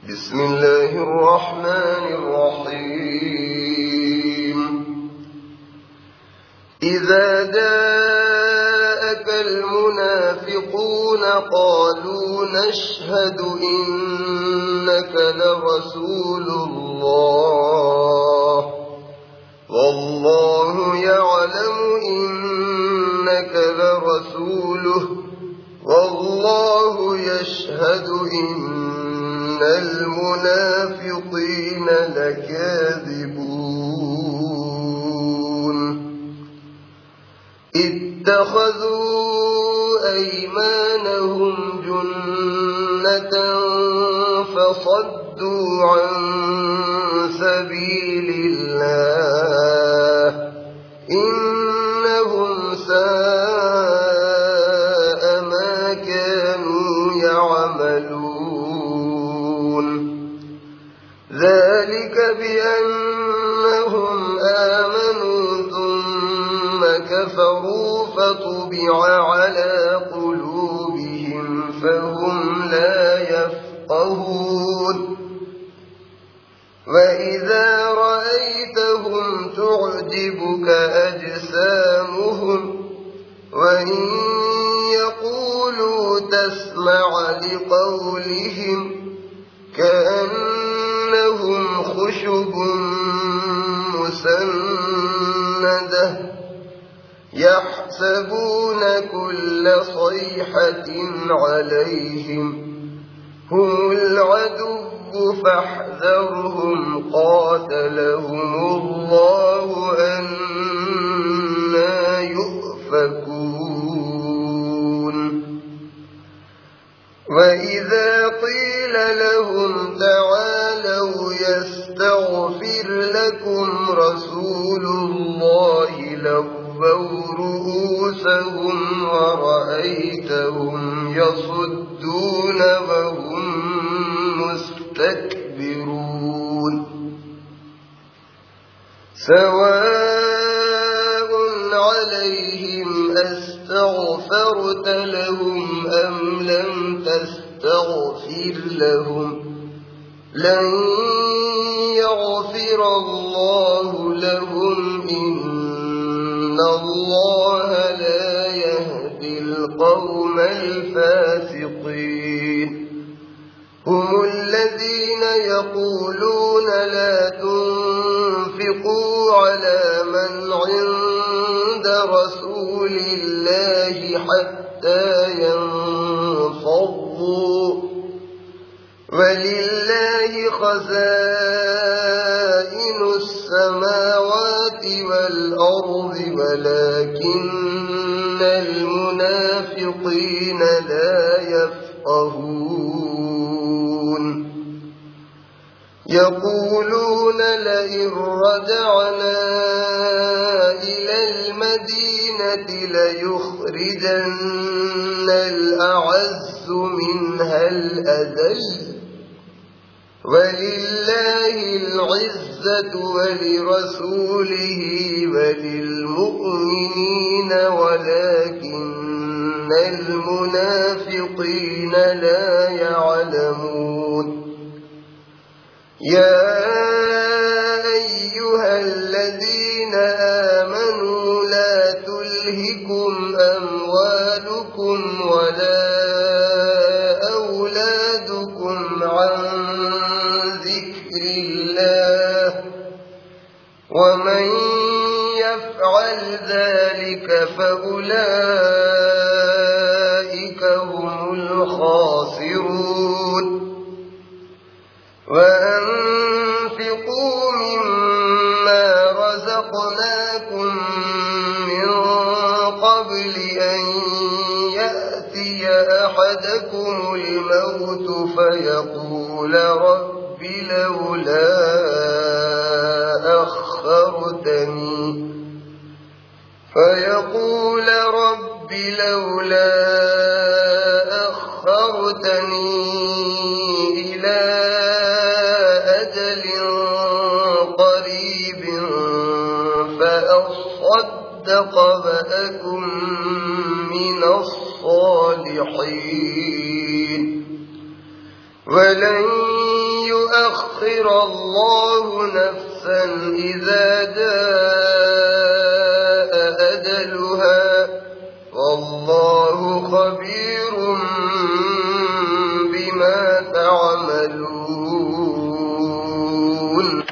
بسم الله الرحمن الرحيم إذا جاءك المنافقون قالوا نشهد إنك لرسول الله والله يعلم إنك لرسوله والله يشهد إن المنافقين لكاذبون اتخذوا أيمانهم جنة فصدوا عن سبيل الله إنهم ساء ما كانوا يعملون ذلك بأنهم آمنوا ثم كفروا فطبع على قلوبهم فهم لا يفقهون وإذا رأيتهم تعجبك أجسامهم وإن يقولوا تسمع لقولهم كأنهم خشب مسندة يحسبون كل صيحة عليهم هم العدو فاحذرهم قاتلهم الله أنى يؤفكون وإذا قيل لهم تعالوا يستغفر لكم رسول الله لووا رؤوسهم ورأيتهم يصدون وهم مستكبرون سواء عليهم أستغفرت لهم أم لم تستغفر لهم لن يغفر الله لهم إن الله لا يهدي القوم الفاسقين هم الذين يقولون لا تنفقوا على من عند رسول الله حتى ينفضوا ولله خزائن السماوات والأرض ولكن المنافقين لا يفقهون يقولون لئن رجعنا إلى المدينة ليخرجن الأعز منها الأذل ولله العزة ولرسوله وللمؤمنين ولكن المنافقين لا يعلمون يا أيها الذين آمنوا لا تلهكم أموالكم ولا أولادكم عن ذكر الله ومن يفعل ذلك فأولئك هم الخاسرون وأنفقوا مما رزقناكم من قبل أن يأتي أحدكم الموت فيقول رب لولا أخرتني إلى أجل قريب فأصدق وأكن من الصالحين ولن ليؤخر الله نفسا إذا جاء أجلها والله خبير